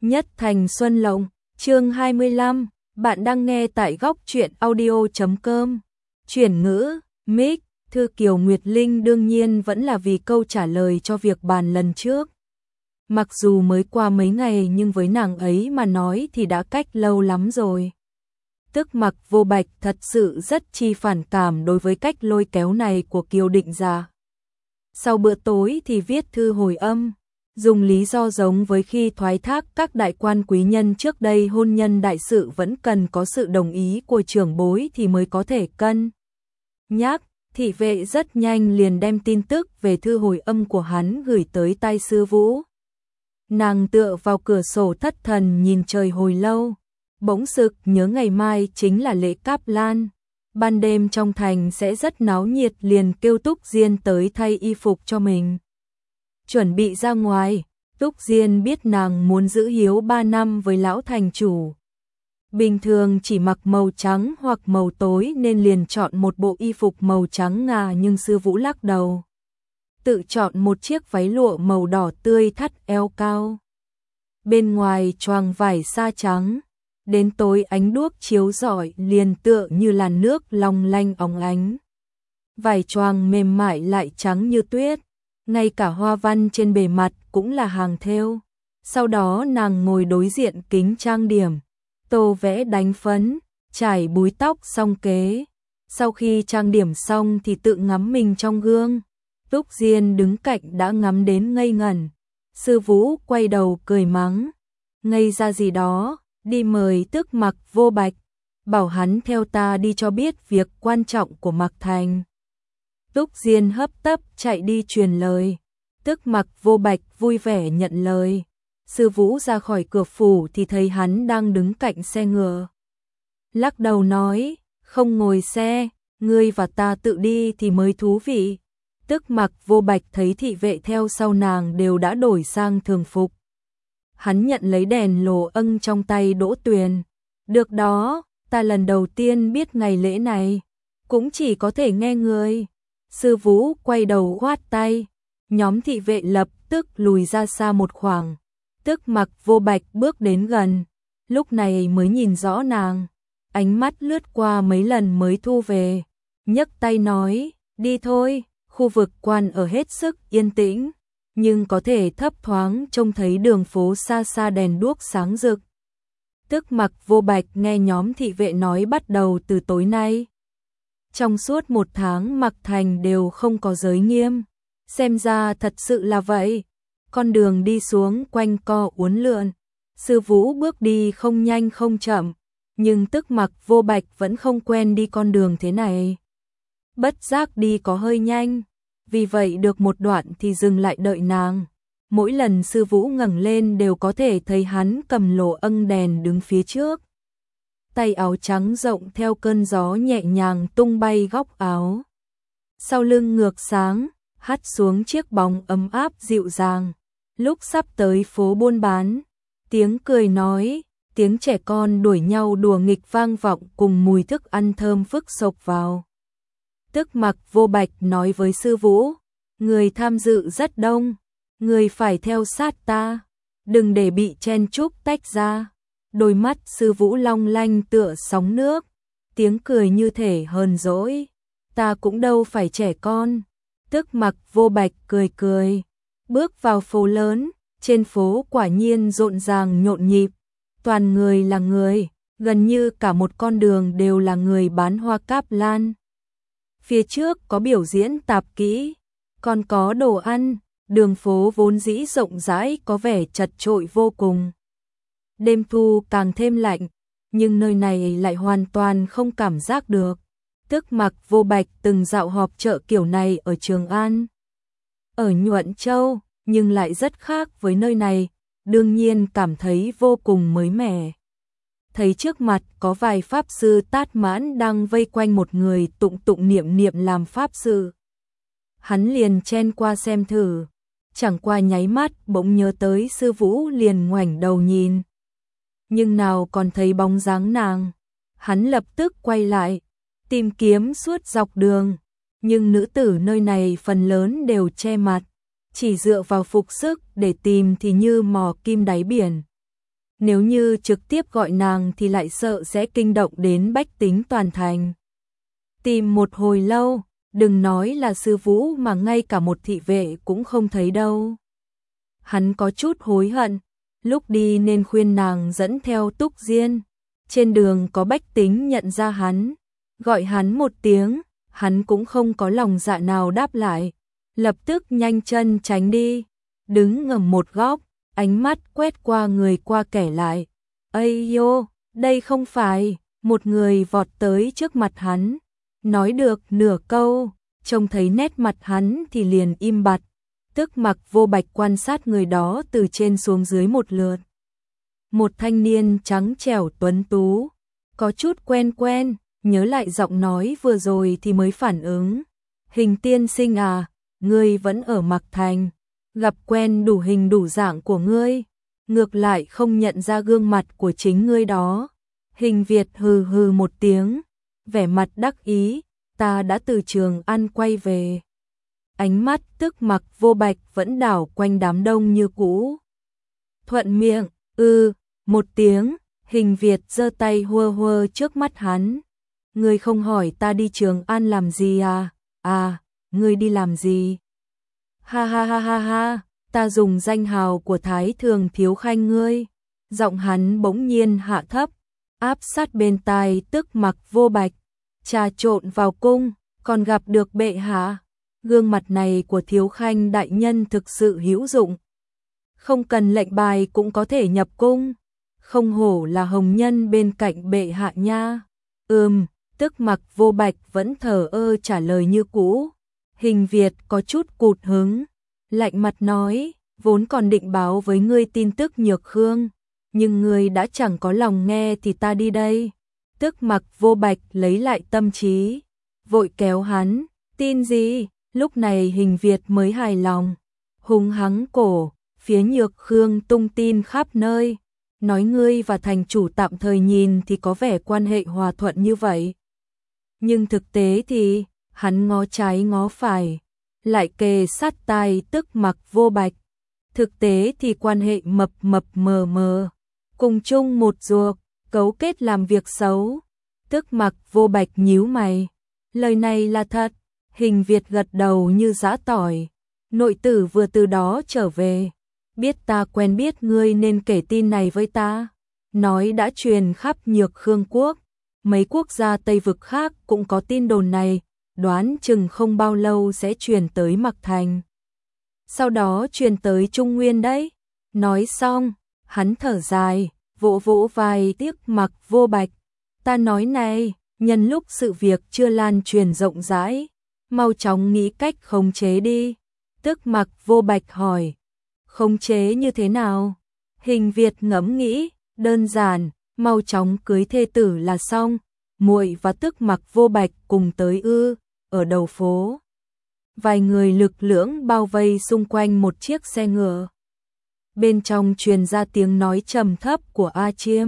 Nhất Thành Xuân Lộng, chương 25, bạn đang nghe tại góc truyện audio.com. Chuyển ngữ, mic, thư Kiều Nguyệt Linh đương nhiên vẫn là vì câu trả lời cho việc bàn lần trước. Mặc dù mới qua mấy ngày nhưng với nàng ấy mà nói thì đã cách lâu lắm rồi. Tức Mặc Vô Bạch thật sự rất chi phản cảm đối với cách lôi kéo này của Kiều Định Gia. Sau bữa tối thì viết thư hồi âm, dùng lý do giống với khi thoái thác các đại quan quý nhân trước đây, hôn nhân đại sự vẫn cần có sự đồng ý của trưởng bối thì mới có thể cân nhắc. Thị vệ rất nhanh liền đem tin tức về thư hồi âm của hắn gửi tới tai Sư Vũ. Nàng tựa vào cửa sổ thất thần nhìn trời hồi lâu, bỗng sực nhớ ngày mai chính là lễ Cáp Lan. Ban đêm trong thành sẽ rất náo nhiệt, liền kêu Túc Diên tới thay y phục cho mình. Chuẩn bị ra ngoài, Túc Diên biết nàng muốn giữ hiếu 3 năm với lão thành chủ. Bình thường chỉ mặc màu trắng hoặc màu tối nên liền chọn một bộ y phục màu trắng ngà, nhưng Sư Vũ lắc đầu. Tự chọn một chiếc váy lụa màu đỏ tươi thắt eo cao. Bên ngoài choàng vải sa trắng. Đến tối ánh đuốc chiếu rọi liền tựa như làn nước long lanh óng ánh. Vải choàng mềm mại lại trắng như tuyết, ngay cả hoa văn trên bề mặt cũng là hàng thêu. Sau đó nàng ngồi đối diện kính trang điểm, tô vẽ đánh phấn, chải búi tóc xong kế. Sau khi trang điểm xong thì tự ngắm mình trong gương. Túc Diên đứng cạnh đã ngắm đến ngây ngẩn. Sư Vũ quay đầu cười mắng, ngây ra gì đó. Đi mời Tức Mặc Vô Bạch, bảo hắn theo ta đi cho biết việc quan trọng của Mạc Thành. Túc Diên hấp tấp chạy đi truyền lời. Tức Mặc Vô Bạch vui vẻ nhận lời. Sư Vũ ra khỏi cửa phủ thì thấy hắn đang đứng cạnh xe ngựa. Lắc đầu nói, không ngồi xe, ngươi và ta tự đi thì mới thú vị. Tức Mặc Vô Bạch thấy thị vệ theo sau nàng đều đã đổi sang thường phục. Hắn nhận lấy đèn lồ ân trong tay Đỗ Tuyền. Được đó, ta lần đầu tiên biết ngày lễ này, cũng chỉ có thể nghe người. Sư Vũ quay đầu khoát tay, nhóm thị vệ lập tức lùi ra xa một khoảng. Tức Mặc Vô Bạch bước đến gần, lúc này mới nhìn rõ nàng, ánh mắt lướt qua mấy lần mới thu về, nhấc tay nói, đi thôi. Khu vực quan ở hết sức yên tĩnh, nhưng có thể thấp thoáng trông thấy đường phố xa xa đèn đuốc sáng rực. Tức Mặc Vô Bạch nghe nhóm thị vệ nói bắt đầu từ tối nay, trong suốt 1 tháng Mạc Thành đều không có giới nghiêm. Xem ra thật sự là vậy. Con đường đi xuống quanh co uốn lượn. Sư Vũ bước đi không nhanh không chậm, nhưng Tức Mặc Vô Bạch vẫn không quen đi con đường thế này. Bất giác đi có hơi nhanh, vì vậy được một đoạn thì dừng lại đợi nàng. Mỗi lần Sư Vũ ngẩng lên đều có thể thấy hắn cầm lồ ân đèn đứng phía trước. Tay áo trắng rộng theo cơn gió nhẹ nhàng tung bay góc áo. Sau lưng ngược sáng, hắt xuống chiếc bóng ấm áp dịu dàng. Lúc sắp tới phố buôn bán, tiếng cười nói, tiếng trẻ con đuổi nhau đùa nghịch vang vọng cùng mùi thức ăn thơm phức sộc vào. Tức Mặc Vô Bạch nói với Sư Vũ, người tham dự rất đông, người phải theo sát ta, đừng để bị chen chúc tách ra. Đôi mắt Sư Vũ long lanh tựa sóng nước, tiếng cười như thể hờn dỗi, ta cũng đâu phải trẻ con. Tức Mặc Vô Bạch cười cười, bước vào phố lớn, trên phố quả nhiên rộn ràng nhộn nhịp, toàn người là người, gần như cả một con đường đều là người bán hoa Cáp Lan. Phía trước có biểu diễn tạp kỹ, còn có đồ ăn, đường phố vốn dĩ rộng rãi có vẻ chật chội vô cùng. Đêm thu càng thêm lạnh, nhưng nơi này lại hoàn toàn không cảm giác được. Tức Mặc Vô Bạch từng dạo họp chợ kiểu này ở Trường An, ở Nhuận Châu, nhưng lại rất khác với nơi này, đương nhiên cảm thấy vô cùng mới mẻ. Thấy trước mặt có vài pháp sư tát mãn đang vây quanh một người tụng tụng niệm niệm làm pháp sư. Hắn liền chen qua xem thử, chẳng qua nháy mắt bỗng nhớ tới Sư Vũ liền ngoảnh đầu nhìn. Nhưng nào còn thấy bóng dáng nàng, hắn lập tức quay lại, tìm kiếm suốt dọc đường, nhưng nữ tử nơi này phần lớn đều che mặt, chỉ dựa vào phục sức để tìm thì như mò kim đáy biển. nếu như trực tiếp gọi nàng thì lại sợ sẽ kinh động đến bách tính toàn thành. Tìm một hồi lâu, đừng nói là sư Vũ mà ngay cả một thị vệ cũng không thấy đâu. Hắn có chút hối hận, lúc đi nên khuyên nàng dẫn theo Túc Diên. Trên đường có bách tính nhận ra hắn, gọi hắn một tiếng, hắn cũng không có lòng dạ nào đáp lại, lập tức nhanh chân tránh đi, đứng ngầm một góc, ánh mắt quét qua người qua kẻ lại. Ây yô, đây không phải, một người vọt tới trước mặt hắn, nói được nửa câu, trông thấy nét mặt hắn thì liền im bặt, tức Mặc Vô Bạch quan sát người đó từ trên xuống dưới một lượt. Một thanh niên trắng trẻo tuấn tú, có chút quen quen, nhớ lại giọng nói vừa rồi thì mới phản ứng. Hình tiên sinh à, ngươi vẫn ở Mạc Thành, gặp quen đủ hình đủ dạng của ngươi, ngược lại không nhận ra gương mặt của chính ngươi đó. Hình Việt hừ hừ một tiếng, vẻ mặt đắc ý, ta đã từ Trường An quay về. Ánh mắt tức Mặc Vô Bạch vẫn đảo quanh đám đông như cũ. Thuận miệng, một tiếng, Hình Việt giơ tay hua hua trước mắt hắn. Ngươi không hỏi ta đi Trường An làm gì à? À, ngươi đi làm gì? Ha ha ha ha ha, ta dùng danh hào của Thái Thường Thiếu Khanh ngươi. Giọng hắn bỗng nhiên hạ thấp, áp sát bên tai tức Mặc Vô Bạch. Trà trộn vào cung, còn gặp được bệ hạ. Gương mặt này của Thiếu Khanh đại nhân thực sự hữu dụng. Không cần lệnh bài cũng có thể nhập cung. Không hổ là hồng nhân bên cạnh bệ hạ nha. Tức Mặc Vô Bạch vẫn thờ ơ trả lời như cũ. Hình Việt có chút cụt hứng, lạnh mặt nói, vốn còn định báo với ngươi tin tức Nhược Khương, nhưng ngươi đã chẳng có lòng nghe thì ta đi đây. Tức Mặc Vô Bạch lấy lại tâm trí, vội kéo hắn, tin gì? Lúc này Hình Việt mới hài lòng, hùng hắng cổ, phía Nhược Khương tung tin khắp nơi, nói ngươi và thành chủ tạm thời nhìn thì có vẻ quan hệ hòa thuận như vậy. Nhưng thực tế thì, hắn ngó trái ngó phải, lại kề sát tai tức Mặc Vô Bạch. Thực tế thì quan hệ mập mập mờ mờ, cùng chung một ruột, cấu kết làm việc xấu. Tức Mặc Vô Bạch nhíu mày, lời này là thật. Hình Việt gật đầu như giã tỏi, nội tử vừa từ đó trở về, biết ta quen biết ngươi nên kể tin này với ta. Nói đã truyền khắp Nhược Khương quốc, mấy quốc gia Tây vực khác cũng có tin đồn này, đoán chừng không bao lâu sẽ truyền tới Mạc Thành. Sau đó truyền tới Trung Nguyên đấy. Nói xong, hắn thở dài, vỗ vỗ vai tiếc Mặc Vô Bạch. Ta nói này, nhân lúc sự việc chưa lan truyền rộng rãi, mau chóng nghĩ cách khống chế đi. Tức Mặc Vô Bạch hỏi, khống chế như thế nào? Hình Việt ngẫm nghĩ, đơn giản, mau chóng cưới thê tử là xong. Muội và Tức Mặc Vô Bạch cùng tới ở đầu phố. Vài người lực lưỡng bao vây xung quanh một chiếc xe ngựa. Bên trong truyền ra tiếng nói trầm thấp của A Chiêm.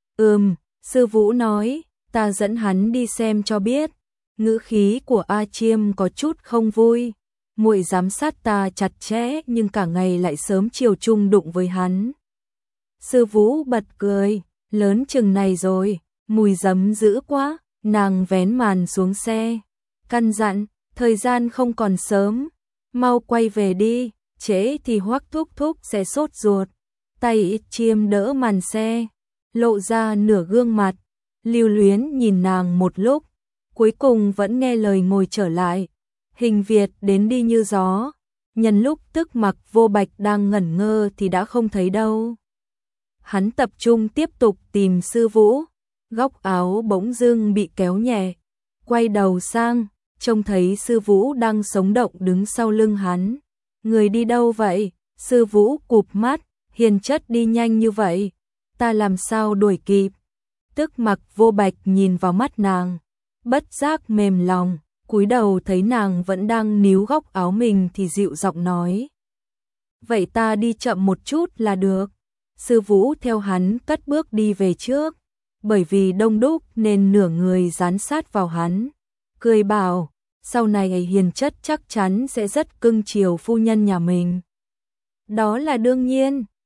Sư Vũ nói, ta dẫn hắn đi xem cho biết. Ngữ khí của A Chiêm có chút không vui. Muội giám sát ta chặt chẽ nhưng cả ngày lại sớm chiều chung đụng với hắn. Sư Vũ bật cười, lớn chừng này rồi, mùi giấm dữ quá. Nàng vén màn xuống xe, căn dặn, thời gian không còn sớm, mau quay về đi, trễ thì Hoắc thúc thúc sẽ sốt ruột. Tay Chiêm đỡ màn xe, lộ ra nửa gương mặt, lưu luyến nhìn nàng một lúc, cuối cùng vẫn nghe lời ngồi trở lại. Hình Việt đến đi như gió, nhân lúc Tức Mặc Vô Bạch đang ngẩn ngơ thì đã không thấy đâu. Hắn tập trung tiếp tục tìm Sư Vũ, góc áo bỗng dưng bị kéo nhẹ, quay đầu sang, trông thấy Sư Vũ đang sống động đứng sau lưng hắn. Người đi đâu vậy? Sư Vũ cụp mắt, hiền chất đi nhanh như vậy, ta làm sao đuổi kịp? Tức Mặc Vô Bạch nhìn vào mắt nàng, bất giác mềm lòng, cúi đầu thấy nàng vẫn đang níu góc áo mình thì dịu giọng nói. Vậy ta đi chậm một chút là được. Sư Vũ theo hắn cất bước đi về trước, bởi vì đông đúc nên nửa người dán sát vào hắn, cười bảo, sau này hiền chất chắc chắn sẽ rất cưng chiều phu nhân nhà mình. Đó là đương nhiên,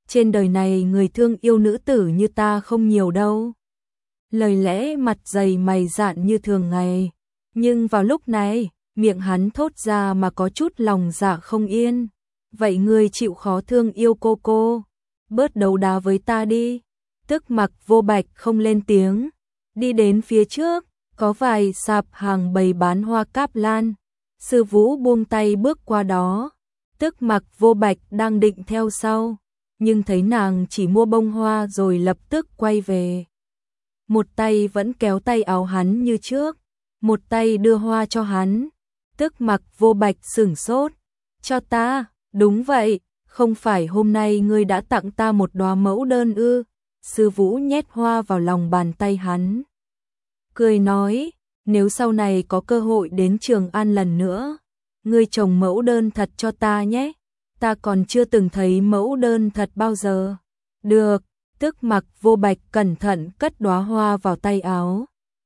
trên đời này người thương yêu nữ tử như ta không nhiều đâu. Lời lẽ mặt dày mày dạn như thường ngày, nhưng vào lúc này, miệng hắn thốt ra mà có chút lòng dạ không yên. Vậy ngươi chịu khó thương yêu cô, bớt đấu đá với ta đi. Tức Mặc Vô Bạch không lên tiếng, đi đến phía trước, có vài sạp hàng bày bán hoa cáp lan. Sư Vũ buông tay bước qua đó, Tức Mặc Vô Bạch đang định theo sau, nhưng thấy nàng chỉ mua bông hoa rồi lập tức quay về. Một tay vẫn kéo tay áo hắn như trước, một tay đưa hoa cho hắn. Tức Mặc Vô Bạch sửng sốt, cho ta, đúng vậy, không phải hôm nay ngươi đã tặng ta một đóa mẫu đơn ư? Sư Vũ nhét hoa vào lòng bàn tay hắn, cười nói, nếu sau này có cơ hội đến Trường An lần nữa, ngươi trồng mẫu đơn thật cho ta nhé, ta còn chưa từng thấy mẫu đơn thật bao giờ. Được. Tức Mặc Vô Bạch cẩn thận cất đóa hoa vào tay áo.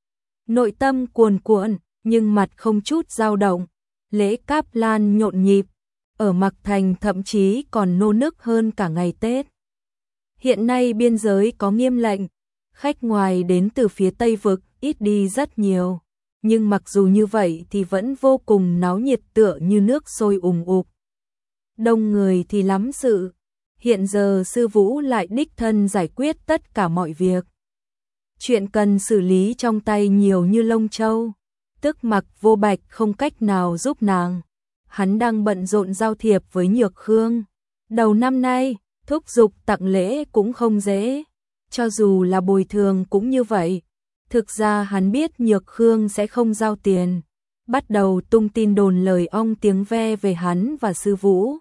Nội tâm cuồn cuộn, nhưng mặt không chút dao động. Lễ Cáp Lan nhộn nhịp, ở Mạc Thành thậm chí còn nô nức hơn cả ngày Tết. Hiện nay biên giới có nghiêm lệnh, khách ngoài đến từ phía Tây Vực ít đi rất nhiều. Nhưng mặc dù như vậy thì vẫn vô cùng náo nhiệt tựa như nước sôi ùn ục. Đông người thì lắm sự. Hiện giờ Sư Vũ lại đích thân giải quyết tất cả mọi việc. Chuyện cần xử lý trong tay nhiều như lông châu. Tức Mặc Vô Bạch không cách nào giúp nàng. Hắn đang bận rộn giao thiệp với Nhược Khương. Đầu năm nay, thúc giục tặng lễ cũng không dễ. Cho dù là bồi thường cũng như vậy. Thực ra hắn biết Nhược Khương sẽ không giao tiền. Bắt đầu tung tin đồn lời ong tiếng ve về hắn và Sư Vũ.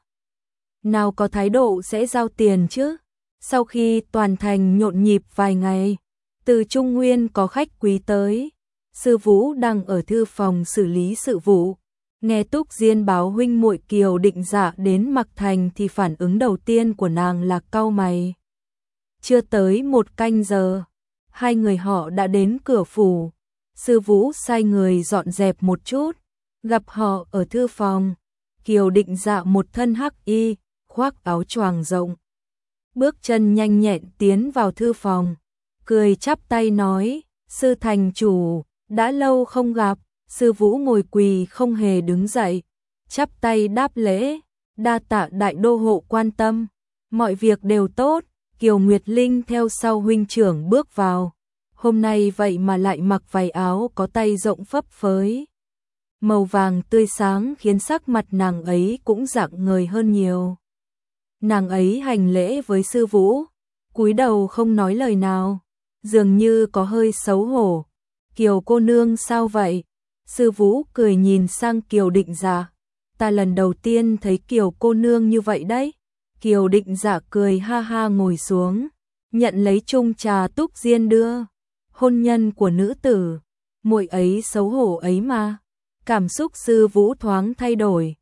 Nào có thái độ sẽ giao tiền chứ. Sau khi toàn thành nhộn nhịp vài ngày, từ Trung Nguyên có khách quý tới. Sư Vũ đang ở thư phòng xử lý sự vụ. Nghe Túc Diên báo huynh muội Kiều Định Dạ đến Mạc Thành thì phản ứng đầu tiên của nàng là cau mày. Chưa tới 1 canh giờ, hai người họ đã đến cửa phủ. Sư Vũ sai người dọn dẹp một chút, gặp họ ở thư phòng. Kiều Định Dạ một thân hắc y, khoác áo choàng rộng, bước chân nhanh nhẹn tiến vào thư phòng, cười chắp tay nói, sư thành chủ, đã lâu không gặp. Sư Vũ ngồi quỳ không hề đứng dậy, chắp tay đáp lễ, đa tạ đại đô hộ quan tâm, mọi việc đều tốt. Kiều Nguyệt Linh theo sau huynh trưởng bước vào, hôm nay vậy mà lại mặc váy áo có tay rộng phấp phới, màu vàng tươi sáng khiến sắc mặt nàng ấy cũng rạng ngời hơn nhiều. Nàng ấy hành lễ với Sư Vũ, cúi đầu không nói lời nào, dường như có hơi xấu hổ. Kiều cô nương sao vậy? Sư Vũ cười nhìn sang Kiều Định Dạ, ta lần đầu tiên thấy Kiều cô nương như vậy đấy. Kiều Định Dạ cười ha ha ngồi xuống, nhận lấy chung trà Túc Diên đưa. Hôn nhân của nữ tử, muội ấy xấu hổ ấy mà. Cảm xúc Sư Vũ thoáng thay đổi.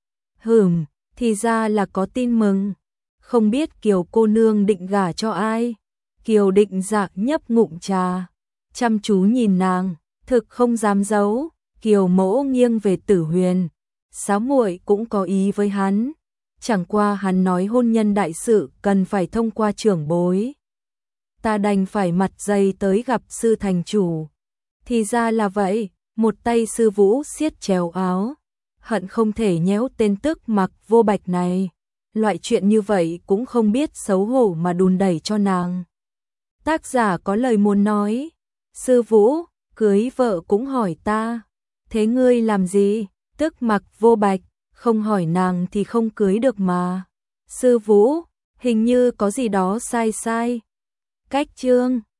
Thì ra là có tin mừng. Không biết Kiều cô nương định gả cho ai? Kiều Định Dạ nhấp ngụm trà, chăm chú nhìn nàng, thực không dám giấu. Kiều mỗ nghiêng về Tử Huyền, Sáu muội cũng có ý với hắn. Chẳng qua hắn nói hôn nhân đại sự cần phải thông qua trưởng bối. Ta đành phải mặt dày tới gặp sư thành chủ. Thì ra là vậy, một tay Sư Vũ siết chéo áo, hận không thể nhéo tên Tức Mặc Vô Bạch này. Loại chuyện như vậy cũng không biết xấu hổ mà đùn đẩy cho nàng. Tác giả có lời muốn nói, Sư Vũ, cưới vợ cũng hỏi ta. Thế ngươi làm gì? Tức Mặc Vô Bạch, không hỏi nàng thì không cưới được mà. Sư Vũ, hình như có gì đó sai sai. Cách chương